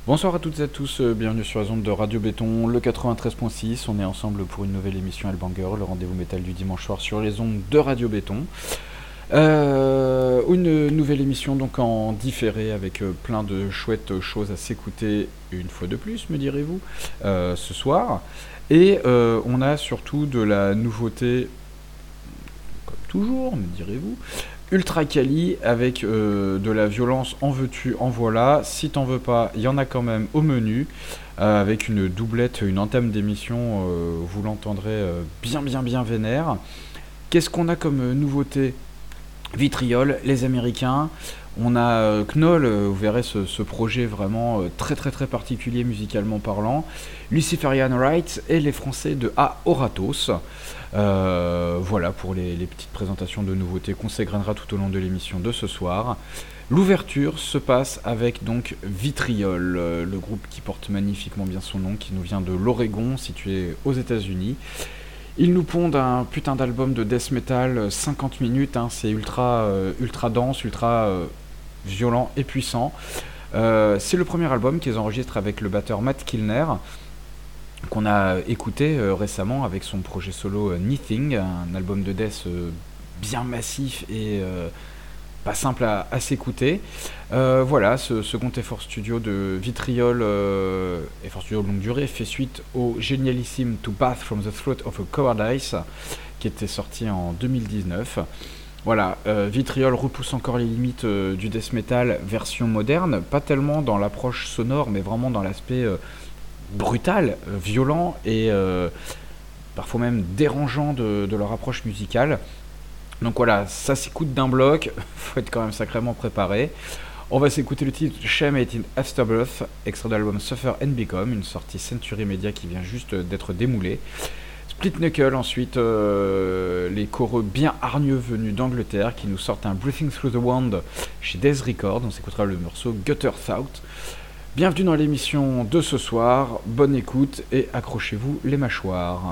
Bonsoir à toutes et à tous, bienvenue sur les ondes de Radio Béton, le 93.6. On est ensemble pour une nouvelle émission Hellbanger, le rendez-vous métal du dimanche soir sur les ondes de Radio Béton. Une nouvelle émission donc en différé avec plein de chouettes choses à s'écouter une fois de plus, me direz-vous, ce soir. Et on a surtout de la nouveauté, comme toujours, me direz-vous, ultra quali avec de la violence en veux-tu, en voilà. Si t'en veux pas, il y en a quand même au menu. Avec une doublette, une entame d'émission, vous l'entendrez bien vénère. Qu'est-ce qu'on a comme nouveauté ? Vitriol, les Américains. On a Knoll, vous verrez ce projet vraiment très particulier musicalement parlant. Luciferian Rights et les Français de Aoratos. Voilà pour les petites présentations de nouveautés qu'on s'égrènera tout au long de l'émission de ce soir. L'ouverture se passe avec donc Vitriol, le groupe qui porte magnifiquement bien son nom, qui nous vient de l'Oregon, situé aux États-Unis. Ils nous pondent un putain d'album de death metal, 50 minutes, c'est ultra dense, ultra violent et puissant. C'est le premier album qu'ils enregistrent avec le batteur Matt Kilner, qu'on a écouté récemment avec son projet solo Nothing, un album de death bien massif et pas simple à s'écouter. Voilà, ce second effort studio de Vitriol, effort studio de longue durée, fait suite au génialissime To Bath from the Throat of a Cowardice, qui était sorti en 2019. Voilà, Vitriol repousse encore les limites du death metal version moderne, pas tellement dans l'approche sonore, mais vraiment dans l'aspect brutal, violent et parfois même dérangeant de leur approche musicale. Donc voilà, ça s'écoute d'un bloc, faut être quand même sacrément préparé. On va s'écouter le titre Shame It in Afterbirth, extrait de l'album Suffer and Become, une sortie Century Media qui vient juste d'être démoulée. Split Knuckle ensuite, les choreux bien hargneux venus d'Angleterre qui nous sortent un Breathing Through the Wind chez Death Records. On s'écoutera le morceau Gutter Thought. Bienvenue dans l'émission de ce soir, bonne écoute et accrochez-vous les mâchoires.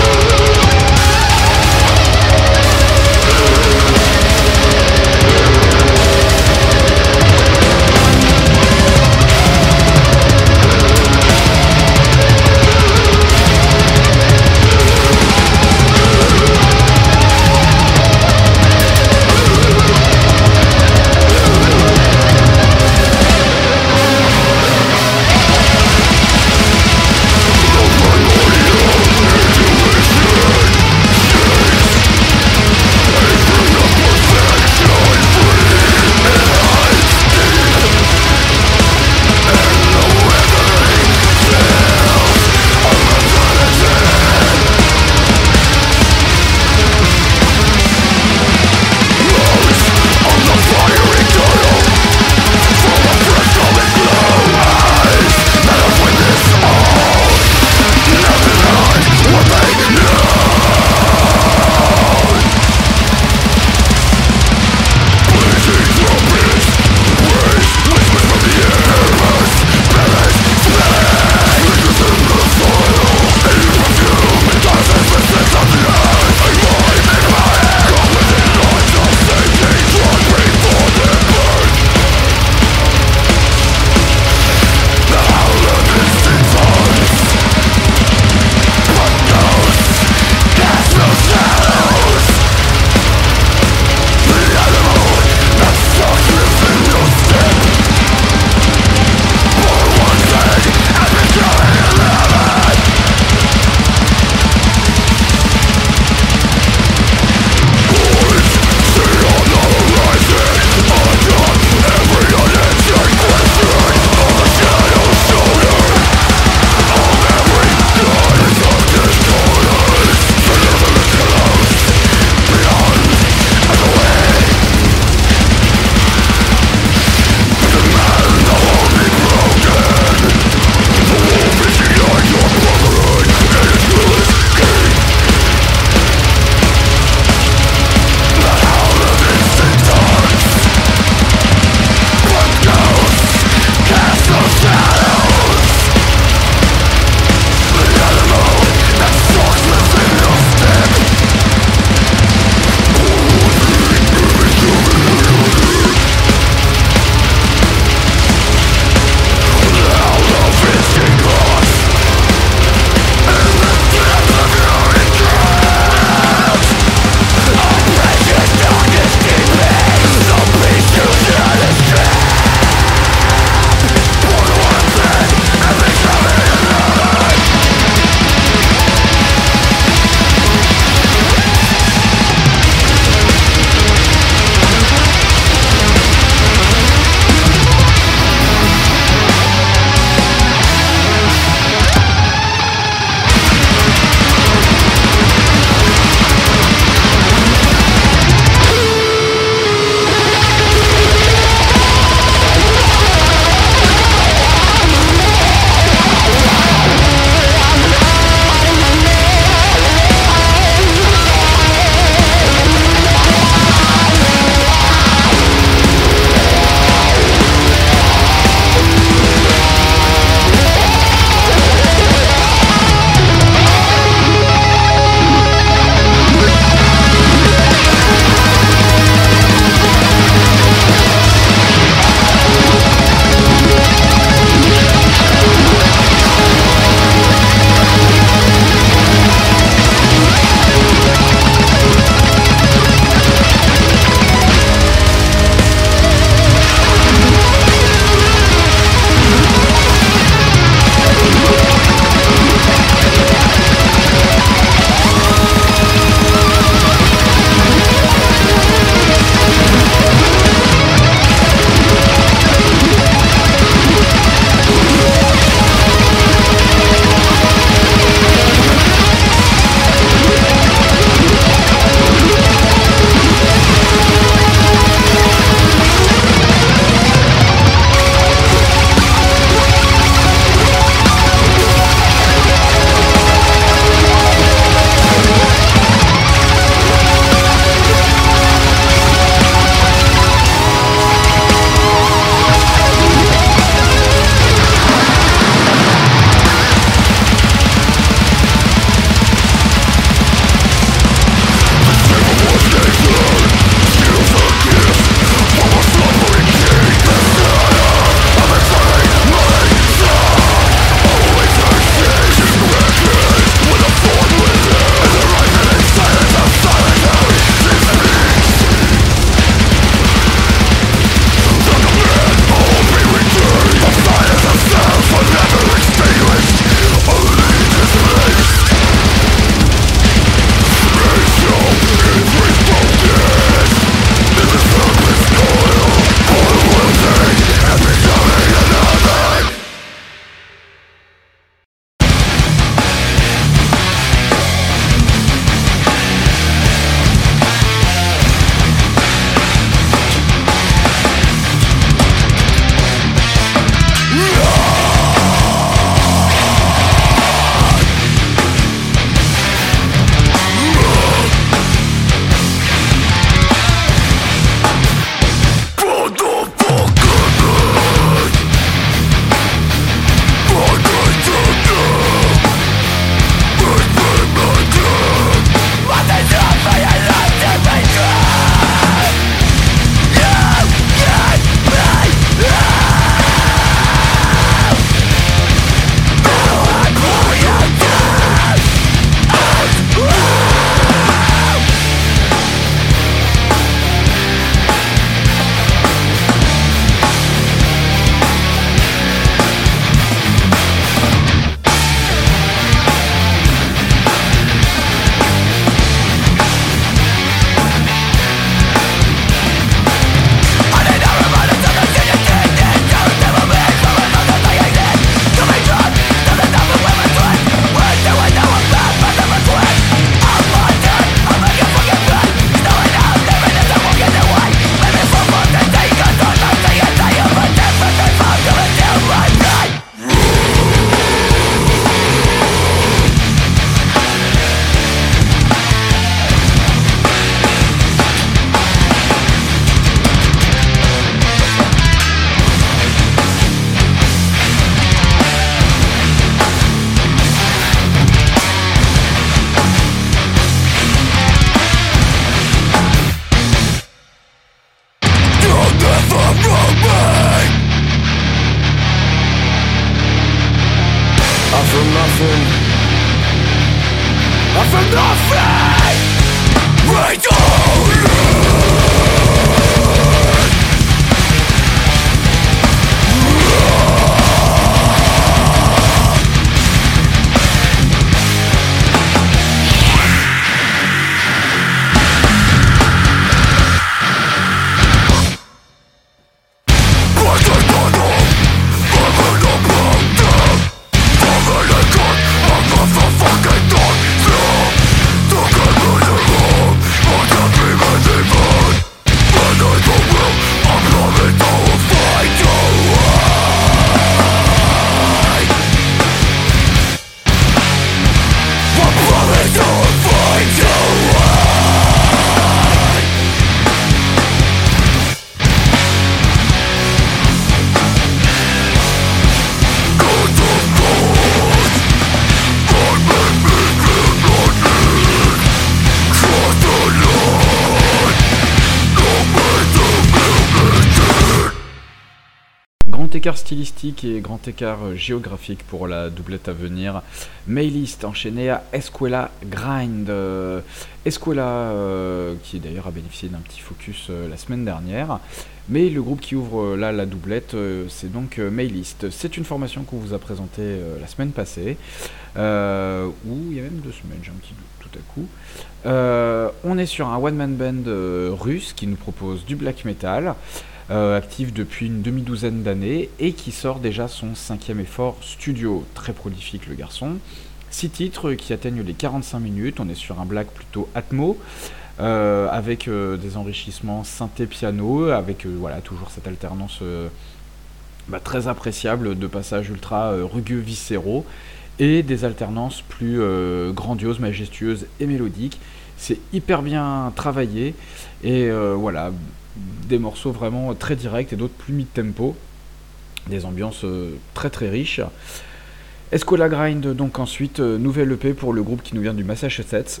Grand écart stylistique et grand écart géographique pour la doublette à venir. Maylist enchaîné à Escuela Grind. Escuela, qui d'ailleurs a bénéficié d'un petit focus la semaine dernière. Mais le groupe qui ouvre là la doublette, c'est donc Maylist. C'est une formation qu'on vous a présentée la semaine passée, ou il y a même 2 semaines, j'ai un petit doute tout à coup. On est sur un one-man band russe qui nous propose du black metal, actif depuis une demi-douzaine d'années et qui sort déjà son 5e effort studio. Très prolifique le garçon. 6 titres qui atteignent les 45 minutes. On est sur un black plutôt atmo, avec des enrichissements synthé-piano, avec voilà, toujours cette alternance très appréciable de passages ultra rugueux, viscéraux, et des alternances plus grandioses, majestueuses et mélodiques. C'est hyper bien travaillé, et voilà, des morceaux vraiment très directs et d'autres plus mid-tempo, des ambiances très très riches. Escuela Grind, donc ensuite, nouvelle EP pour le groupe qui nous vient du Massachusetts.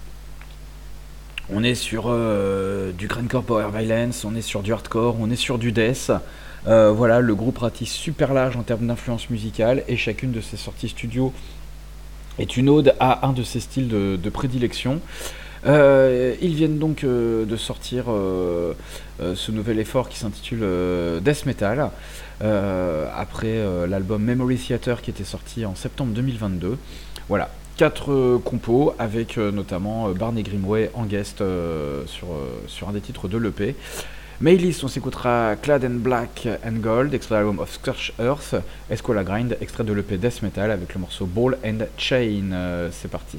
On est sur du grindcore power violence, on est sur du hardcore, on est sur du death. Voilà, le groupe ratisse super large en termes d'influence musicale, et chacune de ses sorties studio est une ode à un de ses styles de prédilection. Ils viennent donc de sortir ce nouvel effort qui s'intitule Death Metal, après l'album Memory Theater qui était sorti en septembre 2022. Voilà, 4 compos avec notamment Barney Grimway en guest sur un des titres de l'EP. Maylist, on s'écoutera Clad in Black and Gold, extrait de l'album of Scorched Earth, Escuela Grind, extrait de l'EP Death Metal avec le morceau Ball and Chain. C'est parti.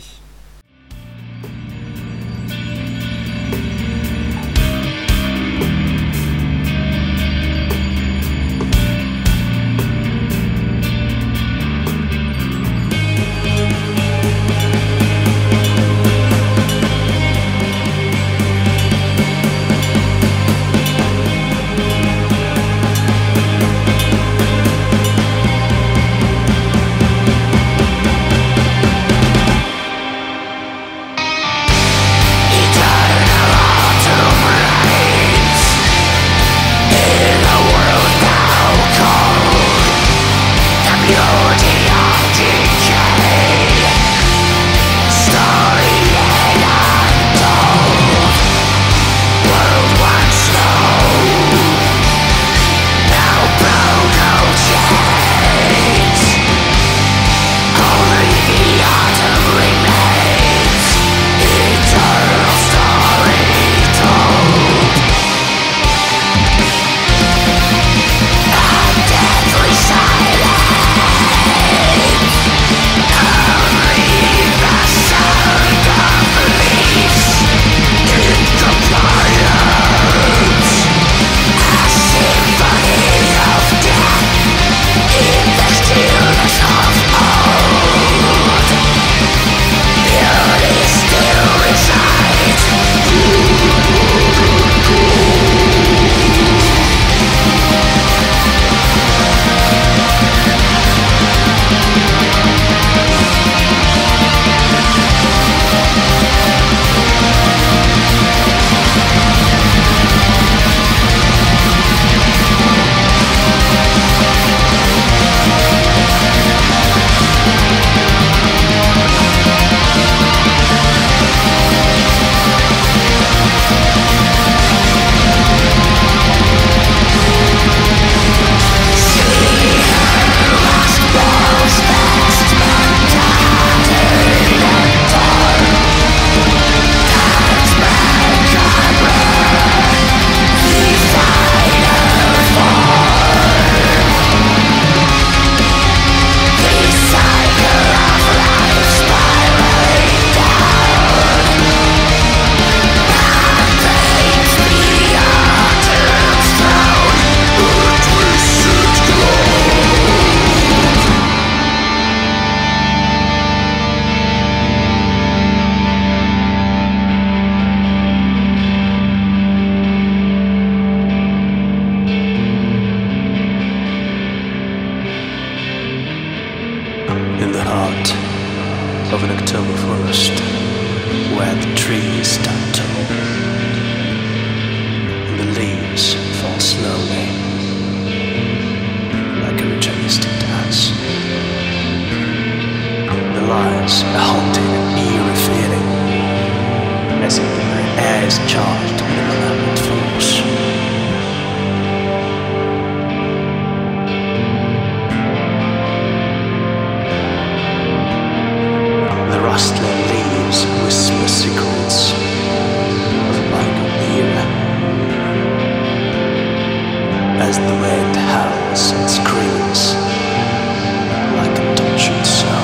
is charged with a malevolent force. The rustling leaves whisper secrets of a bygone era as the wind howls and screams like a tortured soul.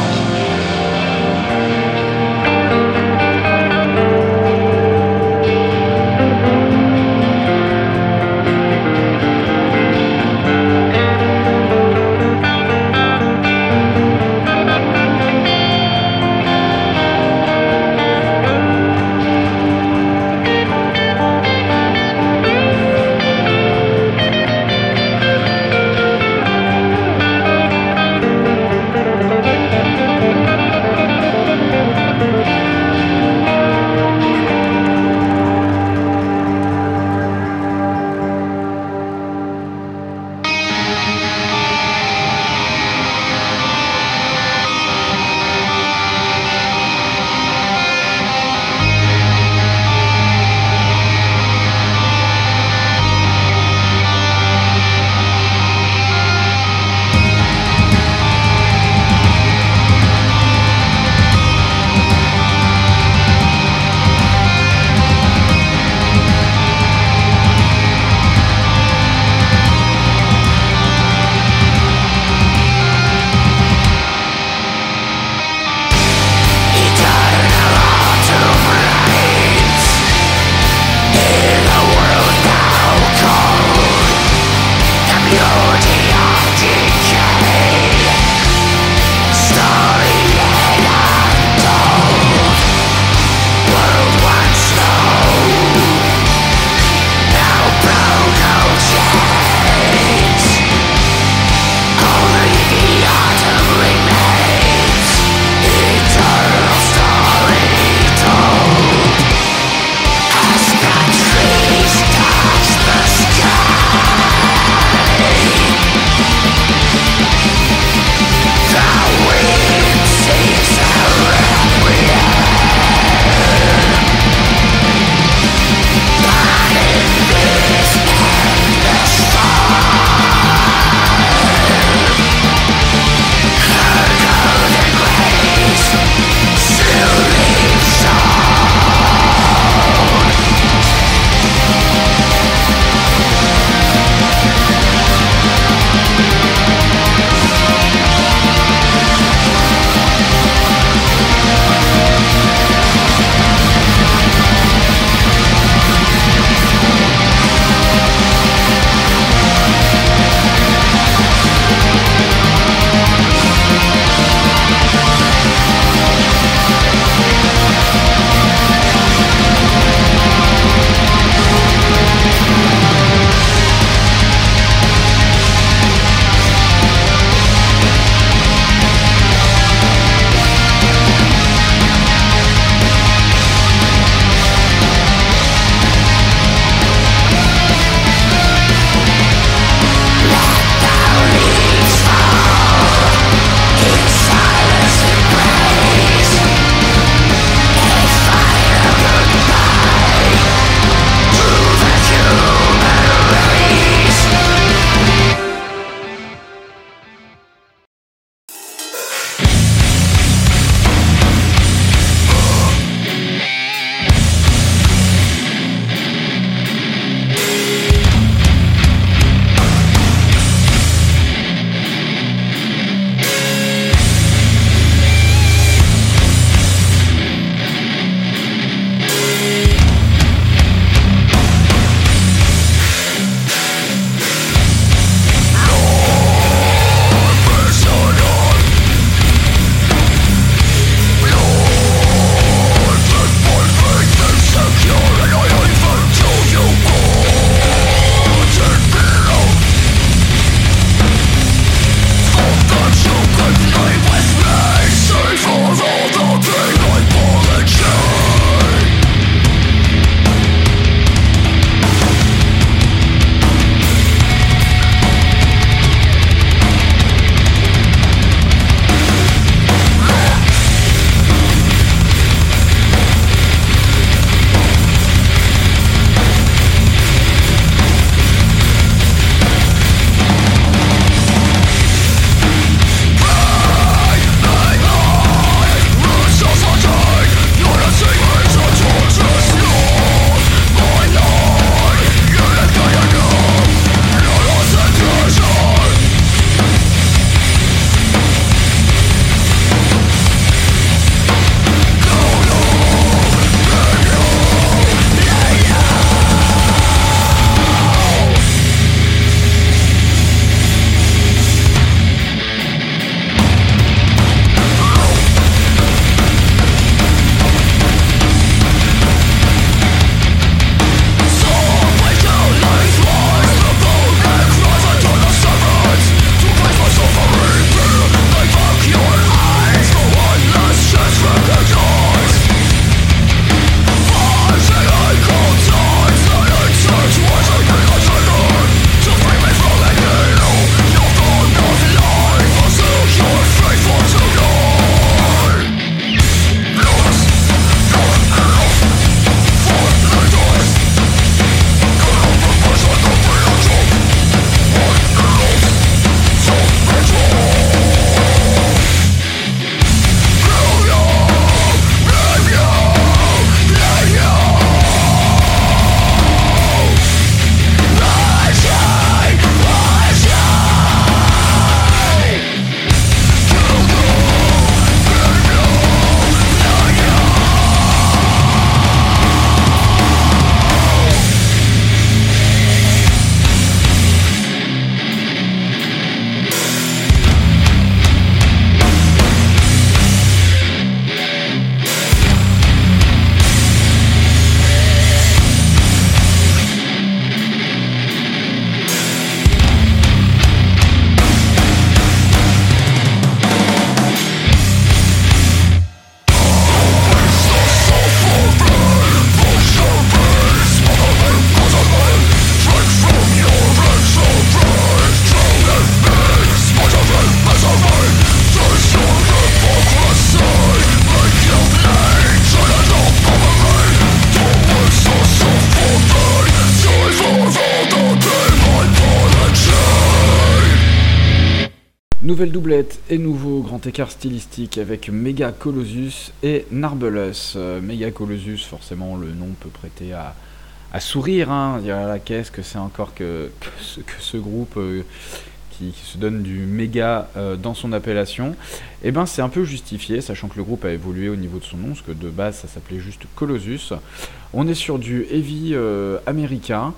Nouvelle doublette et nouveau grand écart stylistique avec Mega Colossus et Narbulus. Mega Colossus, forcément, le nom peut prêter à sourire, hein. Dire, là, qu'est-ce que c'est encore que ce groupe qui se donne du méga dans son appellation. Et ben c'est un peu justifié, sachant que le groupe a évolué au niveau de son nom, parce que de base ça s'appelait juste Colossus. On est sur du heavy américain,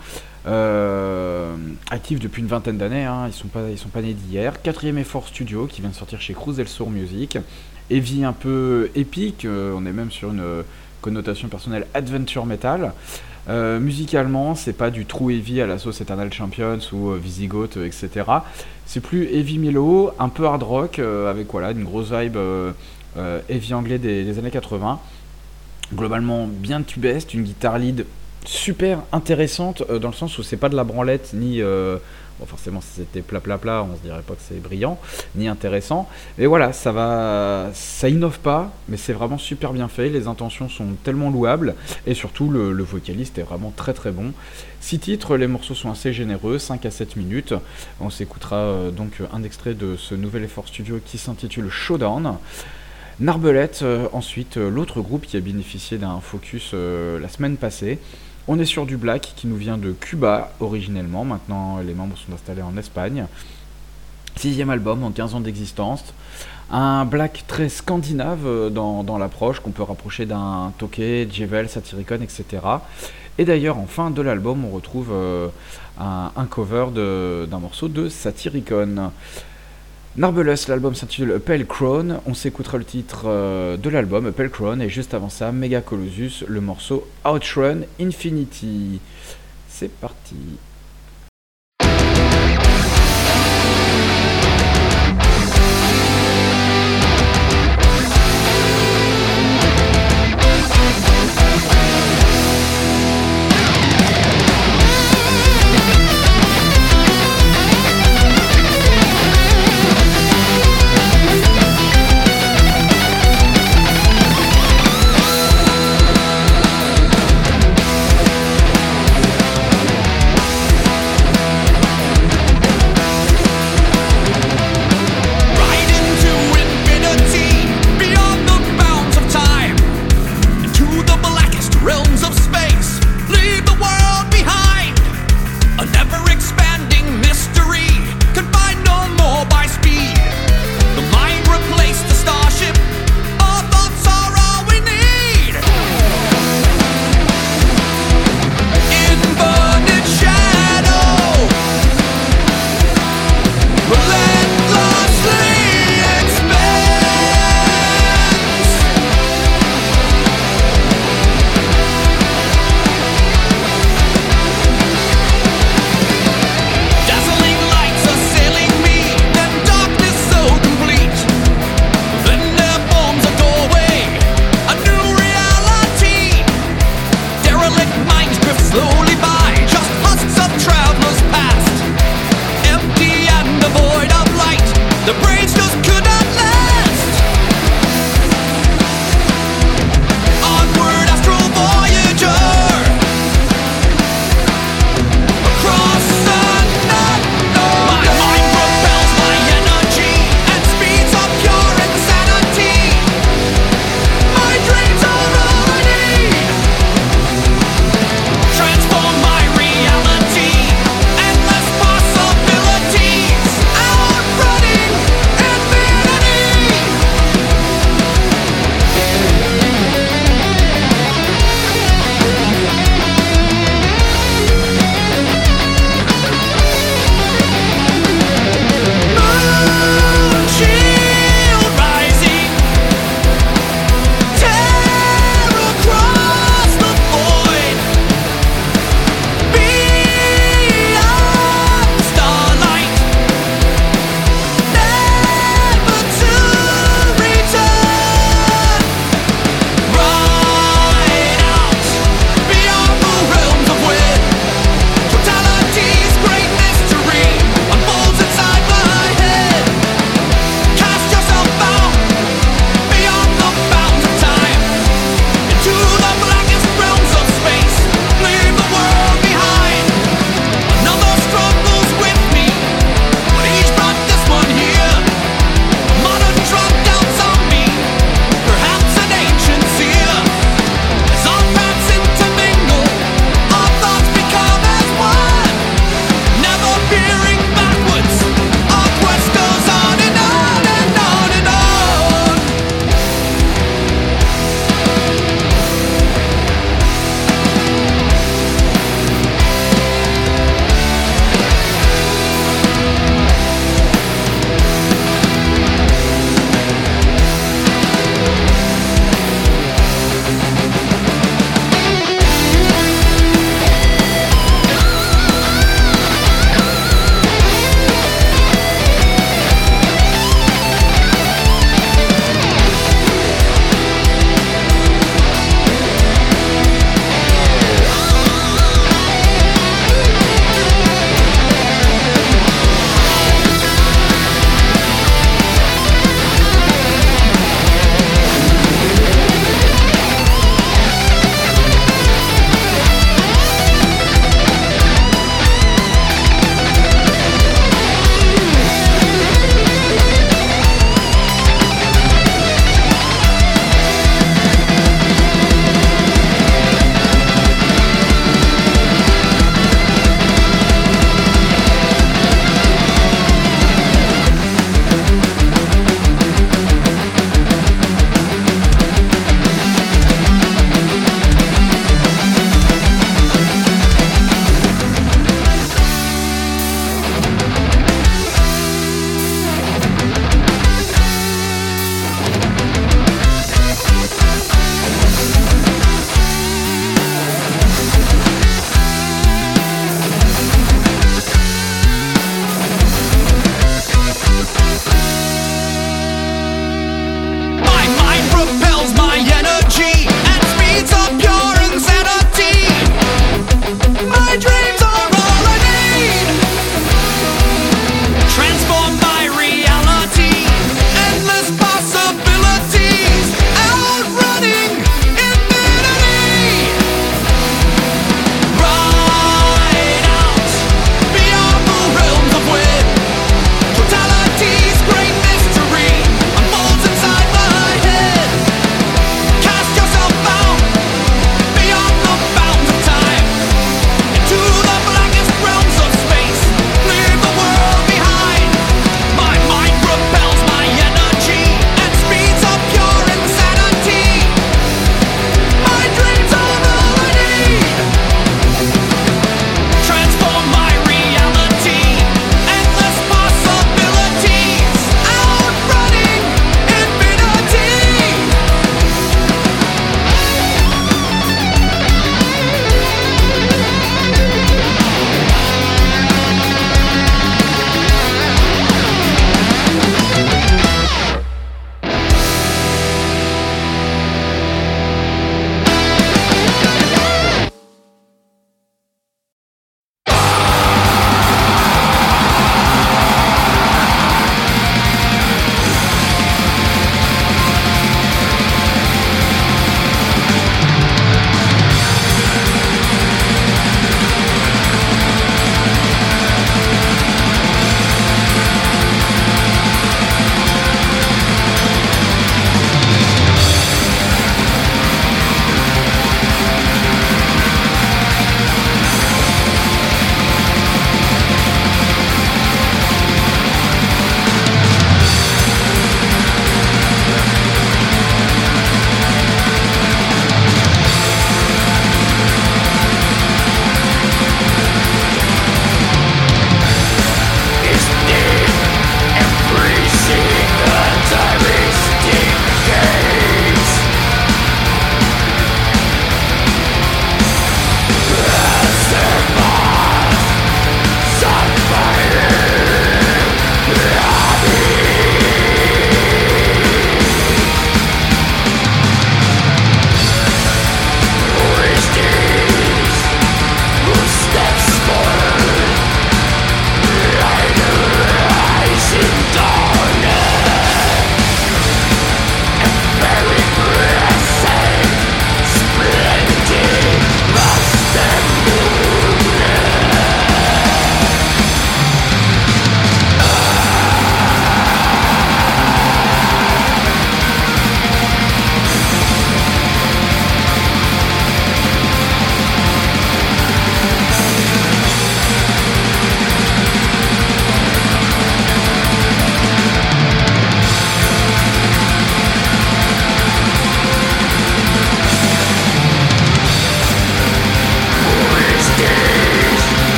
actif depuis une vingtaine d'années, hein. Ils sont pas nés d'hier. Quatrième effort studio qui vient de sortir chez Cruise Soul Music. Heavy un peu épique, on est même sur une connotation personnelle adventure metal. Musicalement, c'est pas du true heavy à la sauce Eternal Champions ou Visigoth, etc. C'est plus heavy mellow, un peu hard rock, avec voilà, une grosse vibe heavy anglais des années 80. Globalement, bien tubeste, une guitare lead super intéressante, dans le sens où c'est pas de la branlette ni bon, forcément si c'était plat on se dirait pas que c'est brillant ni intéressant, mais voilà, ça innove pas, mais c'est vraiment super bien fait, les intentions sont tellement louables et surtout le vocaliste est vraiment très très bon. 6 titres, les morceaux sont assez généreux, 5 à 7 minutes. On s'écoutera donc un extrait de ce nouvel effort studio qui s'intitule Showdown. Narbulette, ensuite l'autre groupe qui a bénéficié d'un focus la semaine passée. On est sur du black qui nous vient de Cuba originellement, maintenant les membres sont installés en Espagne. 6e album en 15 ans d'existence. Un black très scandinave dans l'approche, qu'on peut rapprocher d'un Tokay, Djevel, Satyricon, etc. Et d'ailleurs en fin de l'album on retrouve un cover d'un morceau de Satyricon. Narbulus, l'album s'intitule A Pale Crown, on s'écoutera le titre de l'album, A Pale Crown, et juste avant ça, Mega Colossus, le morceau Outrun Infinity. C'est parti.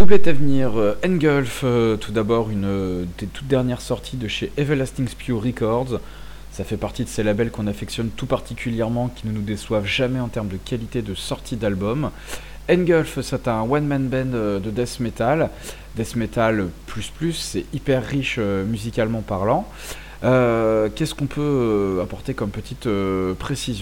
doublette à venir, Engulf, tout d'abord une des toutes dernières sorties de chez Everlasting Spew Records. Ça fait partie de ces labels qu'on affectionne tout particulièrement, qui ne nous déçoivent jamais en termes de qualité de sortie d'album. Engulf, c'est un one-man band de death metal plus, c'est hyper riche musicalement parlant. Qu'est-ce qu'on peut apporter comme petite précision ?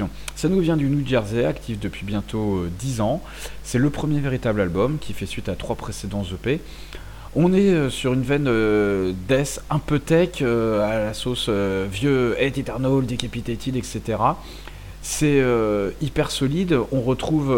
Ça nous vient du New Jersey, actif depuis bientôt 10 ans. C'est le premier véritable album qui fait suite à 3 précédents EP. On est sur une veine death un peu tech, à la sauce vieux Hate Eternal, Decapitated, etc. C'est hyper solide. On retrouve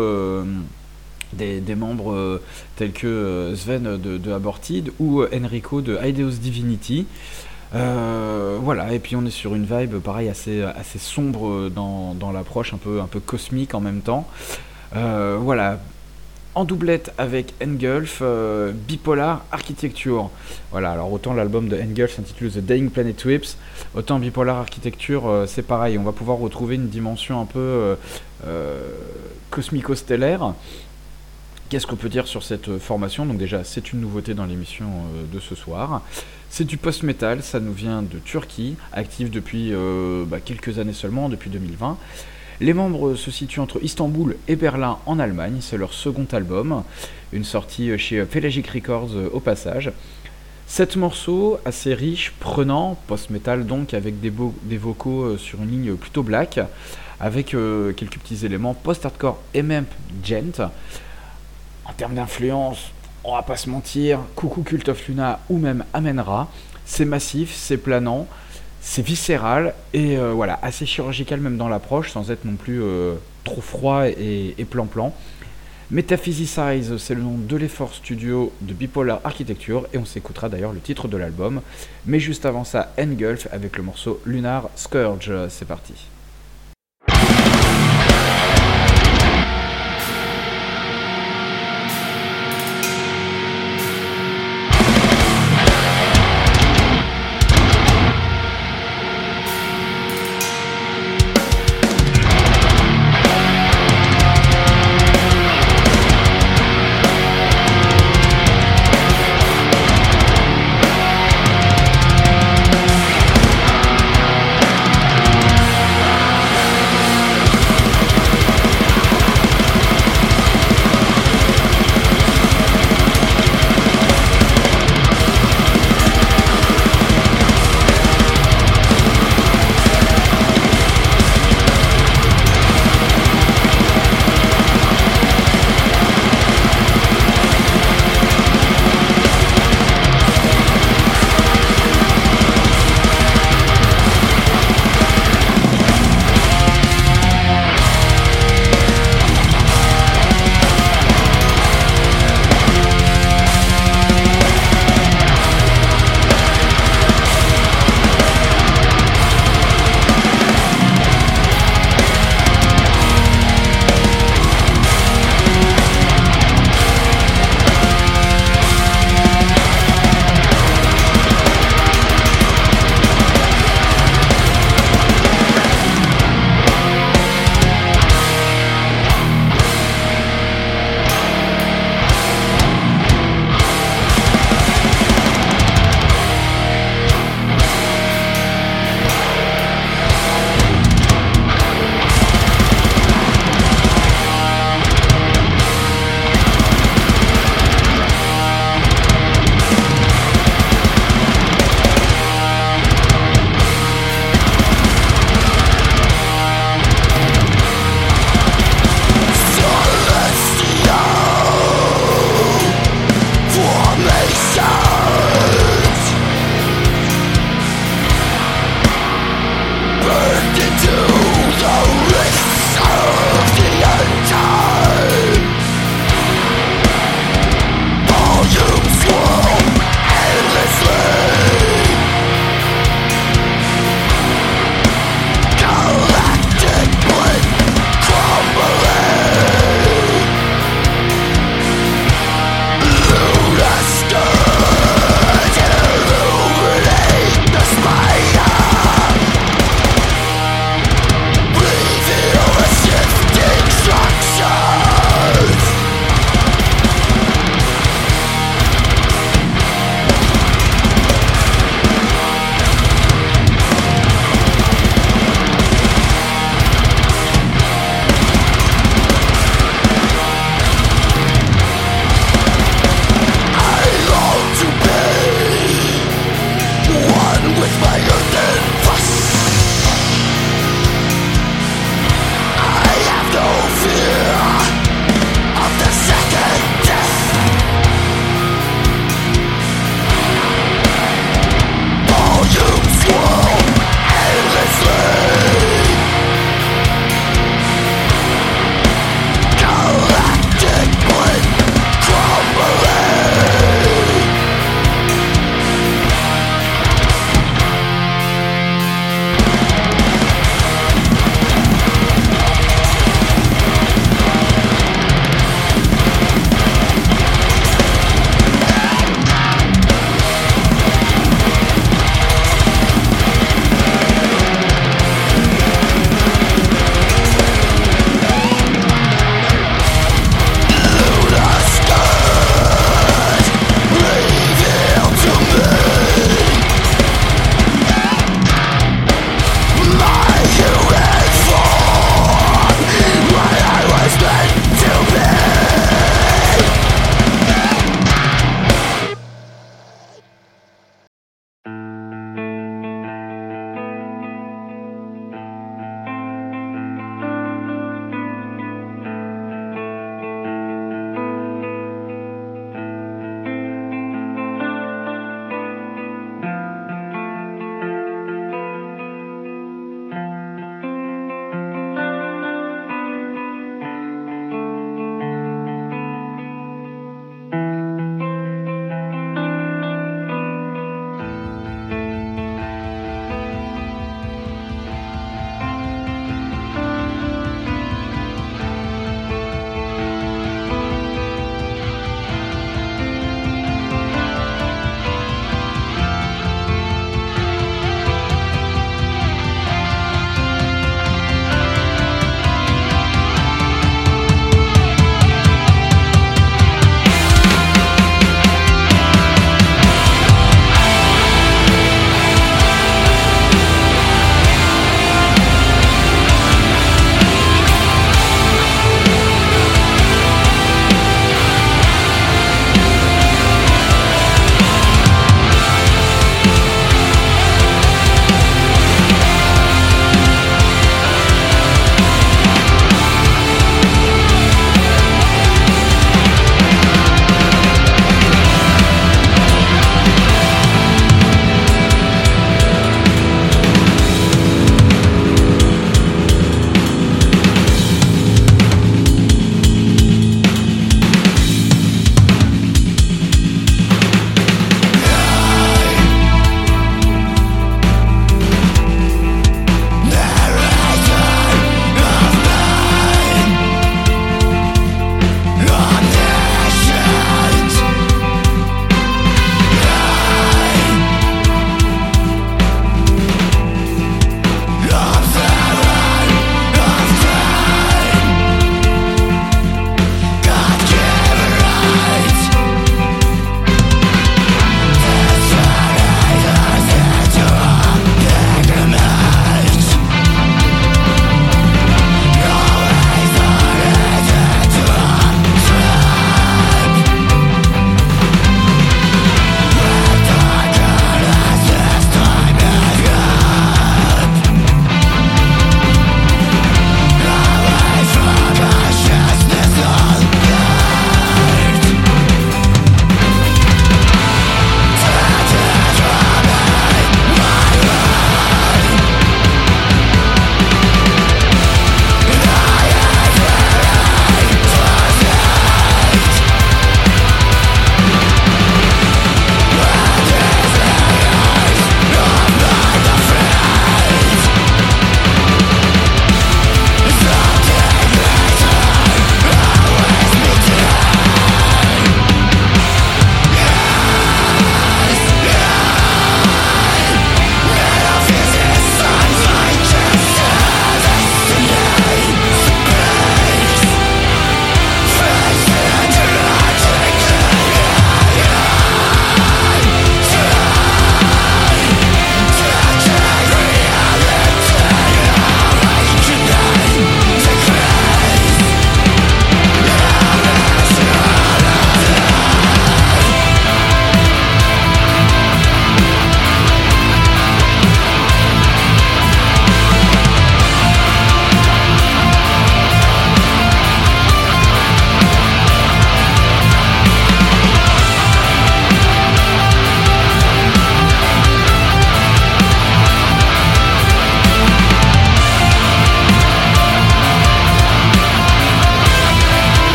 des membres tels que Sven de Aborted ou Enrico de Ideos Divinity. Voilà, et puis on est sur une vibe pareil assez sombre dans l'approche, un peu cosmique en même temps. Voilà, en doublette avec Engulf, Bipolar Architecture. Voilà, alors autant l'album de Engulf s'intitule The Dying Planet Whips, autant Bipolar Architecture, c'est pareil, on va pouvoir retrouver une dimension un peu cosmico-stellaire. Qu'est-ce qu'on peut dire sur cette formation ? Donc déjà, c'est une nouveauté dans l'émission de ce soir. C'est du post-metal, ça nous vient de Turquie, actif depuis quelques années seulement, depuis 2020. Les membres se situent entre Istanbul et Berlin en Allemagne, c'est leur second album, une sortie chez Pelagic Records au passage. 7 morceaux assez riches, prenants, post-metal donc, avec des vocaux sur une ligne plutôt black, avec quelques petits éléments post-hardcore et même gent. En termes d'influence, on va pas se mentir, coucou Cult of Luna ou même Amen-Ra, c'est massif, c'est planant, c'est viscéral et voilà, assez chirurgical même dans l'approche, sans être non plus trop froid et plan-plan. Metaphysicize, c'est le nom de l'effort studio de Bipolar Architecture et on s'écoutera d'ailleurs le titre de l'album. Mais juste avant ça, Engulf avec le morceau Lunar Scourge, c'est parti.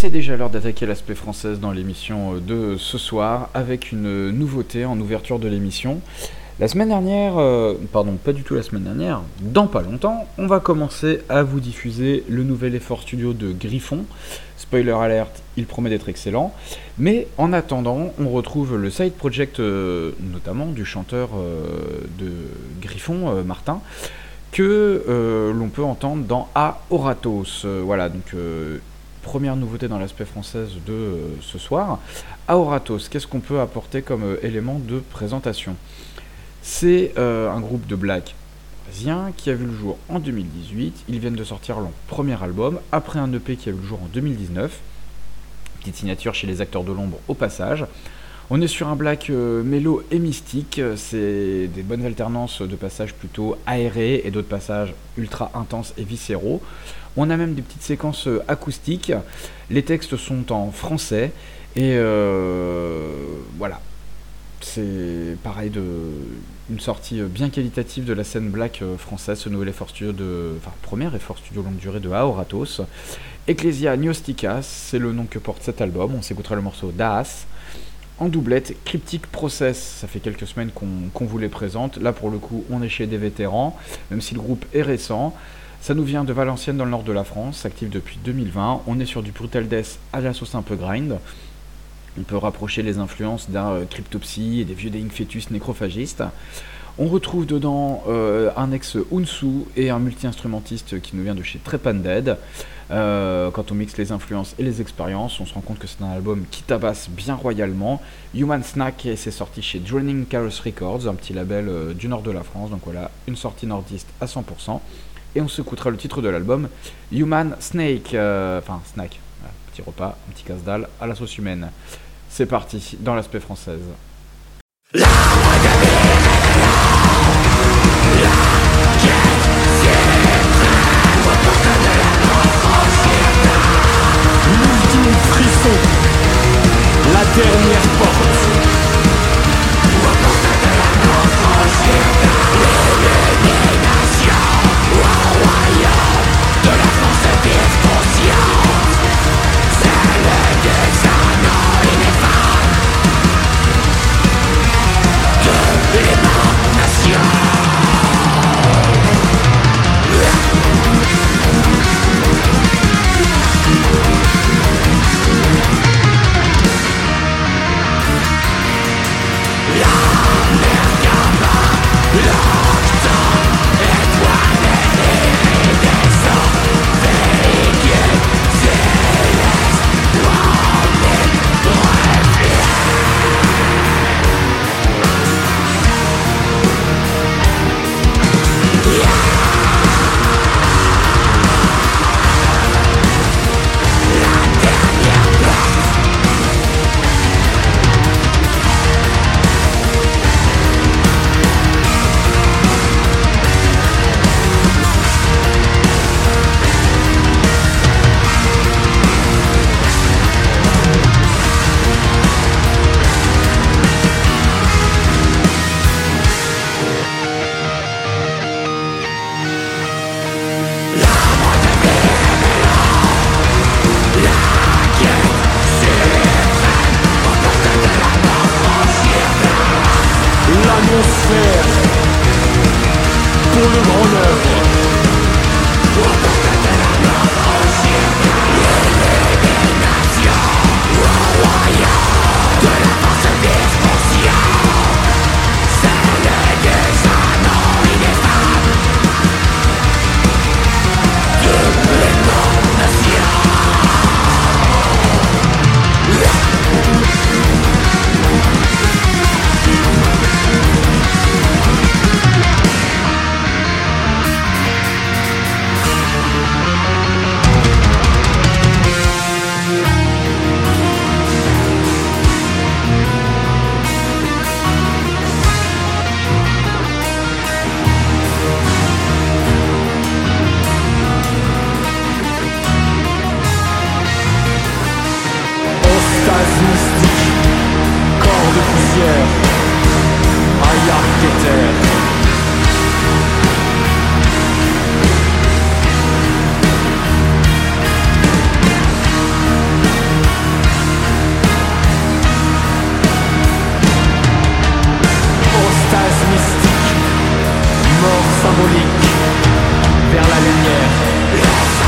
c'est déjà l'heure d'attaquer l'aspect française dans l'émission de ce soir avec une nouveauté en ouverture de l'émission. La semaine dernière, pas du tout la semaine dernière, dans pas longtemps, on va commencer à vous diffuser le nouvel effort studio de Griffon. Spoiler alert, il promet d'être excellent. Mais en attendant, on retrouve le side project notamment du chanteur de Griffon, Martin, que l'on peut entendre dans Aoratos. Voilà, donc première nouveauté dans l'aspect française de ce soir. Aoratos, qu'est-ce qu'on peut apporter comme élément de présentation ? C'est un groupe de black parisien qui a vu le jour en 2018. Ils viennent de sortir leur premier album après un EP qui a vu le jour en 2019. Petite signature chez les Acteurs de l'Ombre au passage. On est sur un black mélo et mystique. C'est des bonnes alternances de passages plutôt aérés et d'autres passages ultra intenses et viscéraux. On a même des petites séquences acoustiques. Les textes sont en français et voilà. C'est pareil, une sortie bien qualitative de la scène black française, ce nouvel effort studio premier effort studio longue durée de Aoratos. Ecclesia Gnostica, c'est le nom que porte cet album. On s'écoutera le morceau Daas. En doublette, Cryptic Process, ça fait quelques semaines qu'on vous les présente. Là pour le coup, on est chez des vétérans, même si le groupe est récent. Ça nous vient de Valenciennes dans le nord de la France, actif depuis 2020. On est sur du brutal death à la sauce un peu grind. On peut rapprocher les influences d'un Cryptopsy et des vieux Dying Fetus nécrophagistes. On retrouve dedans un ex-Unsu et un multi-instrumentiste qui nous vient de chez Trepanned. Quand on mixe les influences et les expériences, on se rend compte que c'est un album qui tabasse bien royalement. Human Snack, et c'est sorti chez Drowning Chaos Records, un petit label du nord de la France. Donc voilà, une sortie nordiste à 100%. Et on s'écoutera le titre de l'album, Human Snake, Snack, voilà, petit repas, un petit casse-dalle à la sauce humaine. C'est parti, dans l'aspect française. L'ultime frisson, la dernière porte. De vers la lumière.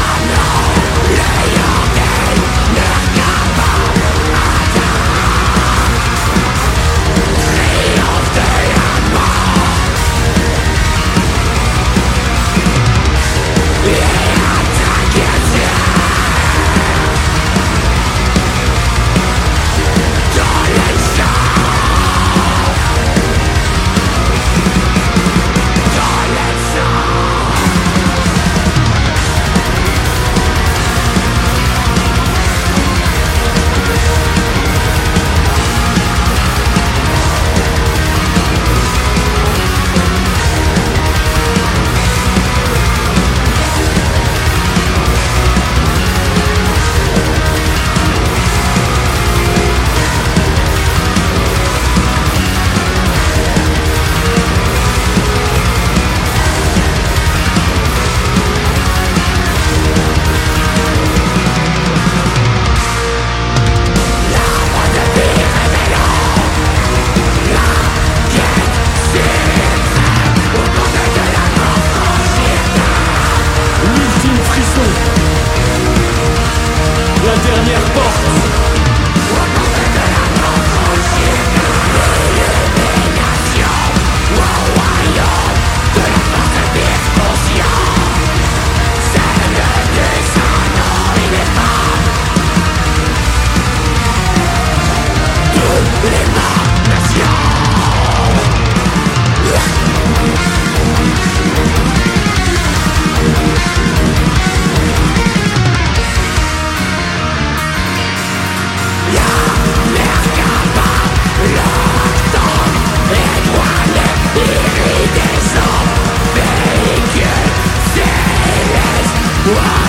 La dernière porte. Wow.